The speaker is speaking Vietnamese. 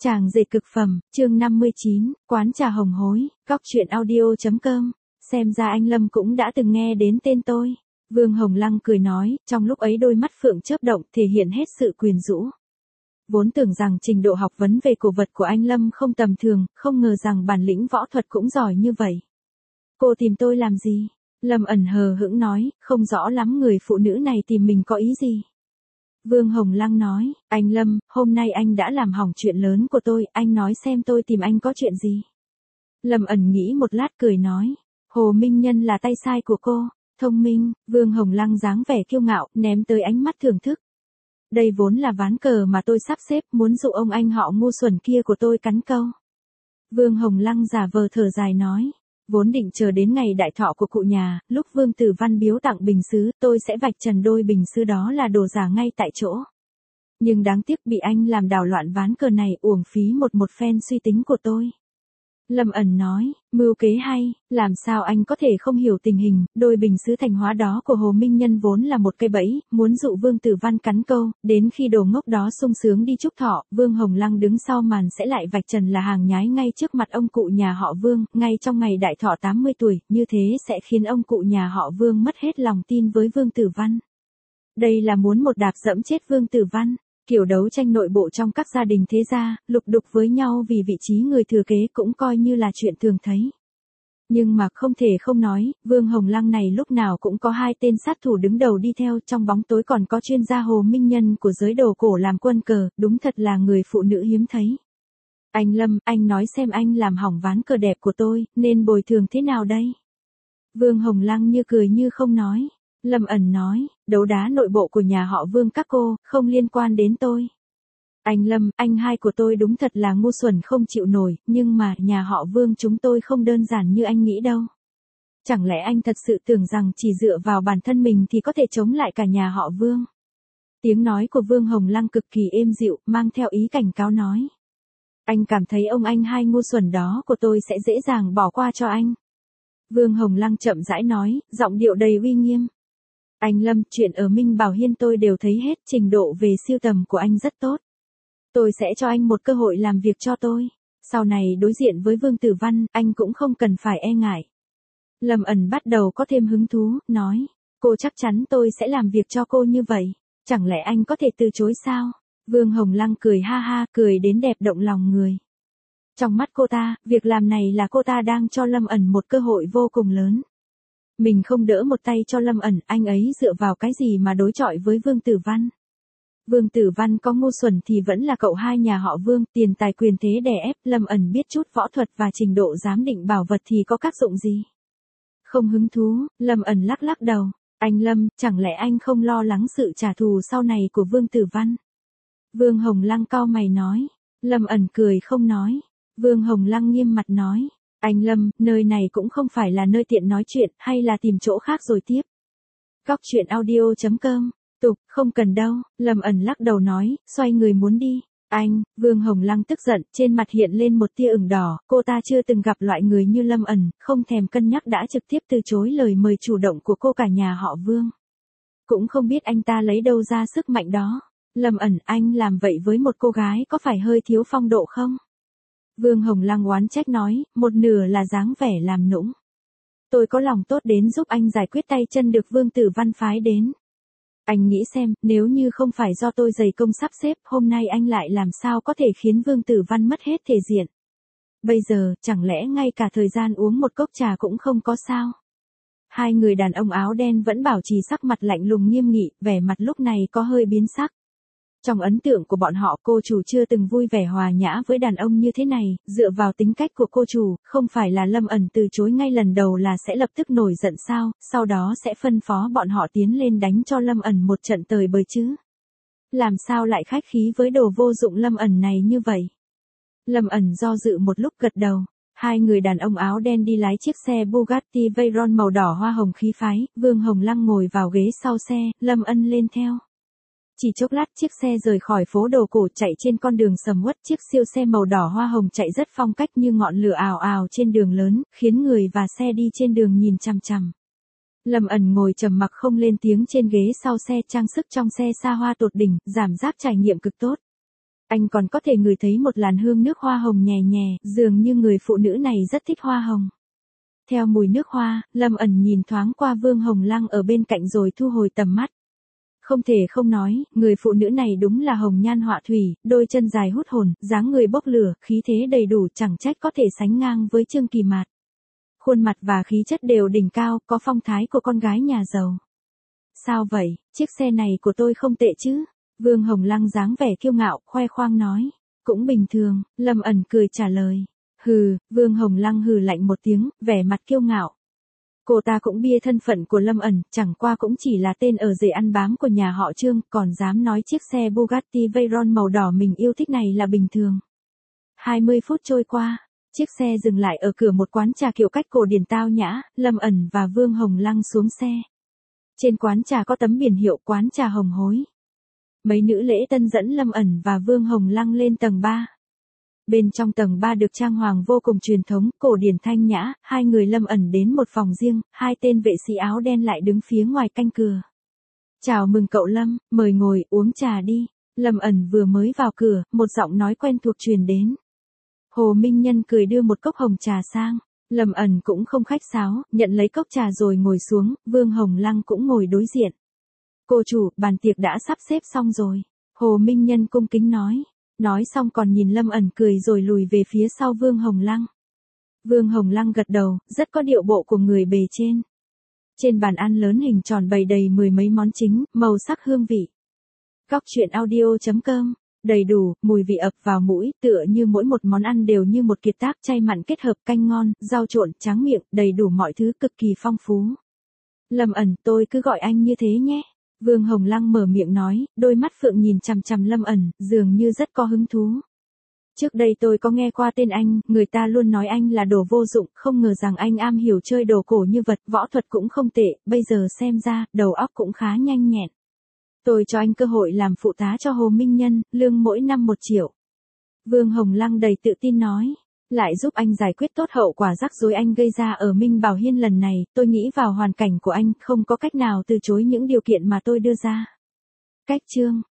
Chàng dệt cực phẩm, chương 59, quán trà hồng hối, góc truyện audio.com. Xem ra anh Lâm cũng đã từng nghe đến tên tôi. Vương Hồng Lăng cười nói, trong lúc ấy đôi mắt phượng chớp động thể hiện hết sự quyến rũ. Vốn tưởng rằng trình độ học vấn về cổ vật của anh Lâm không tầm thường, không ngờ rằng bản lĩnh võ thuật cũng giỏi như vậy. Cô tìm tôi làm gì? Lâm ẩn hờ hững nói, không rõ lắm người phụ nữ này tìm mình có ý gì. Vương Hồng Lăng nói, anh Lâm, hôm nay anh đã làm hỏng chuyện lớn của tôi, anh nói xem tôi tìm anh có chuyện gì. Lâm ẩn nghĩ một lát cười nói, Hồ Minh Nhân là tay sai của cô, thông minh. Vương Hồng Lăng dáng vẻ kiêu ngạo, ném tới ánh mắt thưởng thức. Đây vốn là ván cờ mà tôi sắp xếp, muốn dụ ông anh họ ngu xuẩn kia của tôi cắn câu. Vương Hồng Lăng giả vờ thở dài nói, vốn định chờ đến ngày đại thọ của cụ nhà, lúc Vương Tử Văn biếu tặng bình sứ, tôi sẽ vạch trần đôi bình sứ đó là đồ giả ngay tại chỗ. Nhưng đáng tiếc bị anh làm đảo loạn ván cờ này, uổng phí một phen suy tính của tôi. Lâm ẩn nói, mưu kế hay, làm sao anh có thể không hiểu tình hình, đôi bình sứ thành hóa đó của Hồ Minh Nhân vốn là một cây bẫy, muốn dụ Vương Tử Văn cắn câu, đến khi đồ ngốc đó sung sướng đi chúc thọ, Vương Hồng Lăng đứng sau màn sẽ lại vạch trần là hàng nhái ngay trước mặt ông cụ nhà họ Vương, ngay trong ngày đại thọ 80 tuổi, như thế sẽ khiến ông cụ nhà họ Vương mất hết lòng tin với Vương Tử Văn. Đây là muốn một đạp dẫm chết Vương Tử Văn. Kiểu đấu tranh nội bộ trong các gia đình thế gia, lục đục với nhau vì vị trí người thừa kế cũng coi như là chuyện thường thấy. Nhưng mà không thể không nói, Vương Hồng Lăng này lúc nào cũng có hai tên sát thủ đứng đầu đi theo, trong bóng tối còn có chuyên gia Hồ Minh Nhân của giới đồ cổ làm quân cờ, đúng thật là người phụ nữ hiếm thấy. Anh Lâm, anh nói xem anh làm hỏng ván cờ đẹp của tôi, nên bồi thường thế nào đây? Vương Hồng Lăng như cười như không nói. Lâm ẩn nói, đấu đá nội bộ của nhà họ Vương các cô, không liên quan đến tôi. Anh Lâm, anh hai của tôi đúng thật là ngu xuẩn không chịu nổi, nhưng mà nhà họ Vương chúng tôi không đơn giản như anh nghĩ đâu. Chẳng lẽ anh thật sự tưởng rằng chỉ dựa vào bản thân mình thì có thể chống lại cả nhà họ Vương? Tiếng nói của Vương Hồng Lăng cực kỳ êm dịu, mang theo ý cảnh cáo nói. Anh cảm thấy ông anh hai ngu xuẩn đó của tôi sẽ dễ dàng bỏ qua cho anh. Vương Hồng Lăng chậm rãi nói, giọng điệu đầy uy nghiêm. Anh Lâm, chuyện ở Minh Bảo Hiên tôi đều thấy hết, trình độ về sưu tầm của anh rất tốt. Tôi sẽ cho anh một cơ hội làm việc cho tôi. Sau này đối diện với Vương Tử Văn, anh cũng không cần phải e ngại. Lâm ẩn bắt đầu có thêm hứng thú, nói, cô chắc chắn tôi sẽ làm việc cho cô như vậy. Chẳng lẽ anh có thể từ chối sao? Vương Hồng Lăng cười ha ha, cười đến đẹp động lòng người. Trong mắt cô ta, việc làm này là cô ta đang cho Lâm ẩn một cơ hội vô cùng lớn. Mình không đỡ một tay cho Lâm ẩn, anh ấy dựa vào cái gì mà đối chọi với Vương Tử Văn. Vương Tử Văn có ngu xuẩn thì vẫn là cậu hai nhà họ Vương, tiền tài quyền thế đè ép, Lâm ẩn biết chút võ thuật và trình độ giám định bảo vật thì có tác dụng gì. Không hứng thú, Lâm ẩn lắc lắc đầu, anh Lâm, chẳng lẽ anh không lo lắng sự trả thù sau này của Vương Tử Văn? Vương Hồng Lăng cau mày nói, Lâm ẩn cười không nói, Vương Hồng Lăng nghiêm mặt nói. Anh Lâm, nơi này cũng không phải là nơi tiện nói chuyện, hay là tìm chỗ khác rồi tiếp. Góc truyện audio.com, tục, không cần đâu, Lâm ẩn lắc đầu nói, xoay người muốn đi. Anh, Vương Hồng Lăng tức giận, trên mặt hiện lên một tia ửng đỏ, cô ta chưa từng gặp loại người như Lâm ẩn, không thèm cân nhắc đã trực tiếp từ chối lời mời chủ động của cô cả nhà họ Vương. Cũng không biết anh ta lấy đâu ra sức mạnh đó. Lâm ẩn, anh làm vậy với một cô gái có phải hơi thiếu phong độ không? Vương Hồng Lăng oán trách nói, một nửa là dáng vẻ làm nũng. Tôi có lòng tốt đến giúp anh giải quyết tay chân được Vương Tử Văn phái đến. Anh nghĩ xem, nếu như không phải do tôi dày công sắp xếp, hôm nay anh lại làm sao có thể khiến Vương Tử Văn mất hết thể diện. Bây giờ, chẳng lẽ ngay cả thời gian uống một cốc trà cũng không có sao? Hai người đàn ông áo đen vẫn bảo trì sắc mặt lạnh lùng nghiêm nghị, vẻ mặt lúc này có hơi biến sắc. Trong ấn tượng của bọn họ, cô chủ chưa từng vui vẻ hòa nhã với đàn ông như thế này, dựa vào tính cách của cô chủ, không phải là Lâm ẩn từ chối ngay lần đầu là sẽ lập tức nổi giận sao, sau đó sẽ phân phó bọn họ tiến lên đánh cho Lâm ẩn một trận tơi bời chứ. Làm sao lại khách khí với đồ vô dụng Lâm ẩn này như vậy? Lâm ẩn do dự một lúc gật đầu. Hai người đàn ông áo đen đi lái chiếc xe Bugatti Veyron màu đỏ hoa hồng khí phái, Vương Hồng Lăng ngồi vào ghế sau xe, Lâm ân lên theo. Chỉ chốc lát chiếc xe rời khỏi phố đồ cổ chạy trên con đường sầm uất, chiếc siêu xe màu đỏ hoa hồng chạy rất phong cách như ngọn lửa ào ào trên đường lớn, khiến người và xe đi trên đường nhìn chằm chằm. Lâm ẩn ngồi trầm mặc không lên tiếng trên ghế sau xe, trang sức trong xe xa hoa tột đỉnh, giảm giáp trải nghiệm cực tốt. Anh còn có thể ngửi thấy một làn hương nước hoa hồng nhẹ nhẹ, dường như người phụ nữ này rất thích hoa hồng. Theo mùi nước hoa, Lâm ẩn nhìn thoáng qua Vương Hồng Lăng ở bên cạnh rồi thu hồi tầm mắt. Không thể không nói, người phụ nữ này đúng là hồng nhan họa thủy, đôi chân dài hút hồn, dáng người bốc lửa, khí thế đầy đủ, chẳng trách có thể sánh ngang với Trương Kỳ Mạt. Khuôn mặt và khí chất đều đỉnh cao, có phong thái của con gái nhà giàu. Sao vậy, chiếc xe này của tôi không tệ chứ? Vương Hồng Lăng dáng vẻ kiêu ngạo, khoe khoang nói. Cũng bình thường, Lâm ẩn cười trả lời. Hừ, Vương Hồng Lăng hừ lạnh một tiếng, vẻ mặt kiêu ngạo. Cô ta cũng bia thân phận của Lâm ẩn, chẳng qua cũng chỉ là tên ở rể ăn bám của nhà họ Trương, còn dám nói chiếc xe Bugatti Veyron màu đỏ mình yêu thích này là bình thường. 20 phút trôi qua, chiếc xe dừng lại ở cửa một quán trà kiểu cách cổ điển tao nhã, Lâm ẩn và Vương Hồng Lăng xuống xe. Trên quán trà có tấm biển hiệu quán trà Hồng Hối. Mấy nữ lễ tân dẫn Lâm ẩn và Vương Hồng Lăng lên tầng 3. Bên trong tầng 3 được trang hoàng vô cùng truyền thống, cổ điển thanh nhã, hai người Lâm ẩn đến một phòng riêng, hai tên vệ sĩ áo đen lại đứng phía ngoài canh cửa. Chào mừng cậu Lâm, mời ngồi, uống trà đi. Lâm ẩn vừa mới vào cửa, một giọng nói quen thuộc truyền đến. Hồ Minh Nhân cười đưa một cốc hồng trà sang. Lâm ẩn cũng không khách sáo, nhận lấy cốc trà rồi ngồi xuống, Vương Hồng Lăng cũng ngồi đối diện. Cô chủ, bàn tiệc đã sắp xếp xong rồi. Hồ Minh Nhân cung kính nói. Nói xong còn nhìn Lâm ẩn cười rồi lùi về phía sau Vương Hồng Lăng. Vương Hồng Lăng gật đầu, rất có điệu bộ của người bề trên. Trên bàn ăn lớn hình tròn bày đầy mười mấy món chính, màu sắc hương vị. Góc truyện audio.com, đầy đủ, mùi vị ập vào mũi, tựa như mỗi một món ăn đều như một kiệt tác chay mặn kết hợp, canh ngon, rau trộn, tráng miệng, đầy đủ mọi thứ cực kỳ phong phú. Lâm ẩn, tôi cứ gọi anh như thế nhé. Vương Hồng Lăng mở miệng nói, đôi mắt phượng nhìn chằm chằm Lâm ẩn, dường như rất có hứng thú. Trước đây tôi có nghe qua tên anh, người ta luôn nói anh là đồ vô dụng, không ngờ rằng anh am hiểu chơi đồ cổ như vật, võ thuật cũng không tệ, bây giờ xem ra, đầu óc cũng khá nhanh nhẹn. Tôi cho anh cơ hội làm phụ tá cho Hồ Minh Nhân, lương mỗi năm 1 triệu. Vương Hồng Lăng đầy tự tin nói. Lại giúp anh giải quyết tốt hậu quả rắc rối anh gây ra ở Minh Bảo Hiên lần này, tôi nghĩ vào hoàn cảnh của anh, không có cách nào từ chối những điều kiện mà tôi đưa ra. Cách chương